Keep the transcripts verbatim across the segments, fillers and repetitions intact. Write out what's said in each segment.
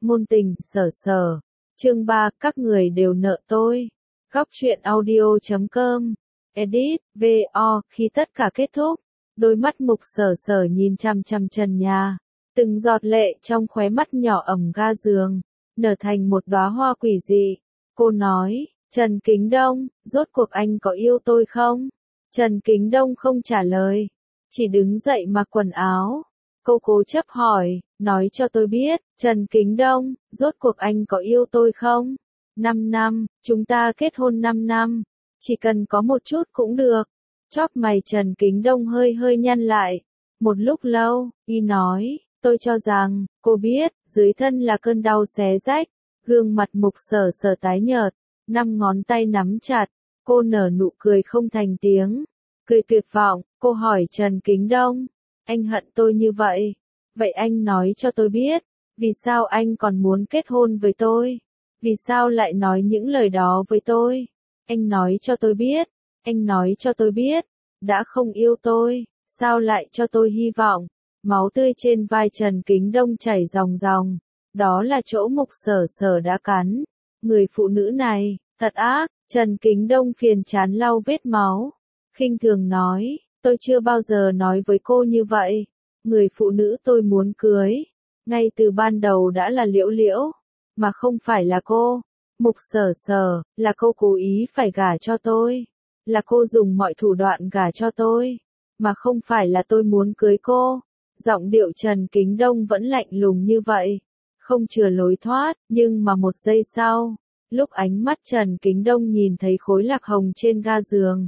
Ngôn tình, sở sở. Chương ba, các người đều nợ tôi. Góc truyện audio chấm com. Edit, vê o, khi tất cả kết thúc, đôi mắt Mục Sở Sở nhìn chằm chằm trần nhà, từng giọt lệ trong khóe mắt nhỏ ẩm ga giường, nở thành một đóa hoa quỷ dị. Cô nói, Trần Kính Đông, rốt cuộc anh có yêu tôi không? Trần Kính Đông không trả lời, chỉ đứng dậy mặc quần áo. Cô cố chấp hỏi, nói cho tôi biết, Trần Kính Đông, rốt cuộc anh có yêu tôi không? Năm năm, chúng ta kết hôn năm năm, chỉ cần có một chút cũng được. Chóp mày Trần Kính Đông hơi hơi nhăn lại. Một lúc lâu, y nói, tôi cho rằng, cô biết, dưới thân là cơn đau xé rách. Gương mặt Mục Sở Sở tái nhợt, năm ngón tay nắm chặt, cô nở nụ cười không thành tiếng. Cười tuyệt vọng, cô hỏi Trần Kính Đông, anh hận tôi như vậy. Vậy anh nói cho tôi biết, vì sao anh còn muốn kết hôn với tôi? Vì sao lại nói những lời đó với tôi? Anh nói cho tôi biết, anh nói cho tôi biết, đã không yêu tôi, sao lại cho tôi hy vọng? Máu tươi trên vai Trần Kính Đông chảy ròng ròng, đó là chỗ Mục Sở Sở đã cắn. Người phụ nữ này, thật ác. Trần Kính Đông phiền chán lau vết máu, khinh thường nói, tôi chưa bao giờ nói với cô như vậy. Người phụ nữ tôi muốn cưới, ngay từ ban đầu đã là Liễu Liễu, mà không phải là cô. Mục Sở Sở, là cô cố ý phải gả cho tôi, là cô dùng mọi thủ đoạn gả cho tôi, mà không phải là tôi muốn cưới cô. Giọng điệu Trần Kính Đông vẫn lạnh lùng như vậy, không chừa lối thoát, nhưng mà một giây sau, lúc ánh mắt Trần Kính Đông nhìn thấy khối lạc hồng trên ga giường,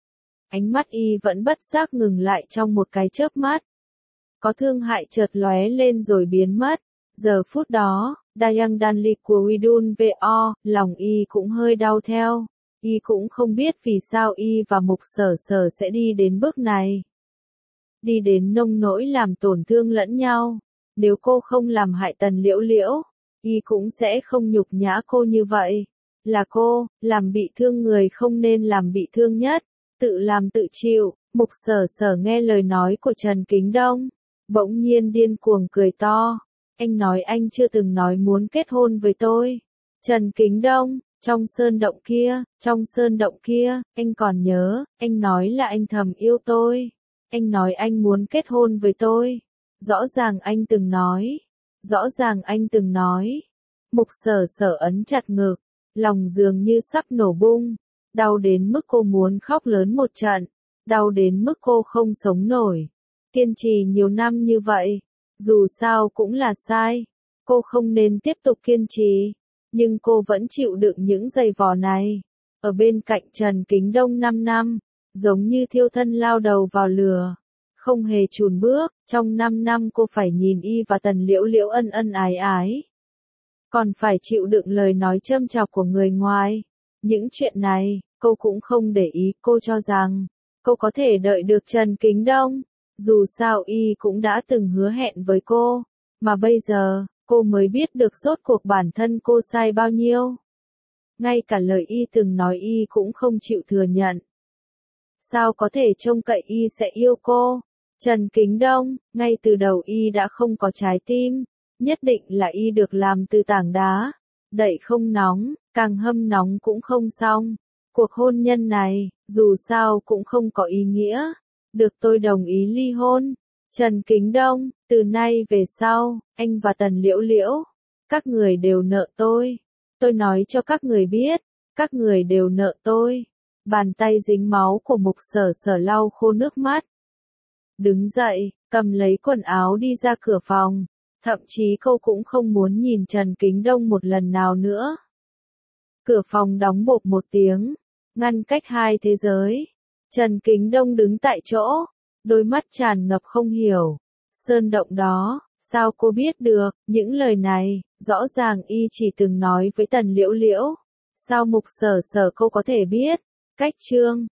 ánh mắt y vẫn bất giác ngừng lại trong một cái chớp mắt. Có thương hại chợt lóe lên rồi biến mất. Giờ phút đó, Dayang Danli của Widun vo, lòng y cũng hơi đau theo. Y cũng không biết vì sao y và Mục Sở Sở sẽ đi đến bước này. Đi đến nông nỗi làm tổn thương lẫn nhau. Nếu cô không làm hại Tần Liễu Liễu, y cũng sẽ không nhục nhã cô như vậy. Là cô, làm bị thương người không nên làm bị thương nhất. Tự làm tự chịu. Mục Sở Sở nghe lời nói của Trần Kính Đông, bỗng nhiên điên cuồng cười to. Anh nói anh chưa từng nói muốn kết hôn với tôi. Trần Kính Đông, trong sơn động kia, trong sơn động kia, anh còn nhớ, anh nói là anh thầm yêu tôi. Anh nói anh muốn kết hôn với tôi. Rõ ràng anh từng nói. Rõ ràng anh từng nói. Mục Sở Sở ấn chặt ngực, lòng dường như sắp nổ bung. Đau đến mức cô muốn khóc lớn một trận. Đau đến mức cô không sống nổi. Kiên trì nhiều năm như vậy, dù sao cũng là sai. Cô không nên tiếp tục kiên trì, nhưng cô vẫn chịu đựng những giày vò này. Ở bên cạnh Trần Kính Đông năm năm, giống như thiêu thân lao đầu vào lửa, không hề chùn bước. Trong năm năm cô phải nhìn y và Tần Liễu Liễu ân ân ái ái, còn phải chịu đựng lời nói châm chọc của người ngoài. Những chuyện này, cô cũng không để ý. Cô cho rằng, cô có thể đợi được Trần Kính Đông. Dù sao y cũng đã từng hứa hẹn với cô, mà bây giờ, cô mới biết được rốt cuộc bản thân cô sai bao nhiêu. Ngay cả lời y từng nói y cũng không chịu thừa nhận. Sao có thể trông cậy y sẽ yêu cô? Trần Kính Đông, ngay từ đầu y đã không có trái tim, nhất định là y được làm từ tảng đá, đậy không nóng, càng hâm nóng cũng không xong. Cuộc hôn nhân này, dù sao cũng không có ý nghĩa. Được tôi đồng ý ly hôn. Trần Kính Đông, từ nay về sau, anh và Tần Liễu Liễu, các người đều nợ tôi. Tôi nói cho các người biết, các người đều nợ tôi. Bàn tay dính máu của Mục Sở Sở lau khô nước mắt. Đứng dậy, cầm lấy quần áo đi ra cửa phòng. Thậm chí cô cũng không muốn nhìn Trần Kính Đông một lần nào nữa. Cửa phòng đóng bộp một tiếng, ngăn cách hai thế giới. Trần Kính Đông đứng tại chỗ, đôi mắt tràn ngập không hiểu. Sơn động đó, sao cô biết được? Những lời này, rõ ràng y chỉ từng nói với Tần Liễu Liễu. Sao Mục Sở Sở cô có thể biết? Cách chương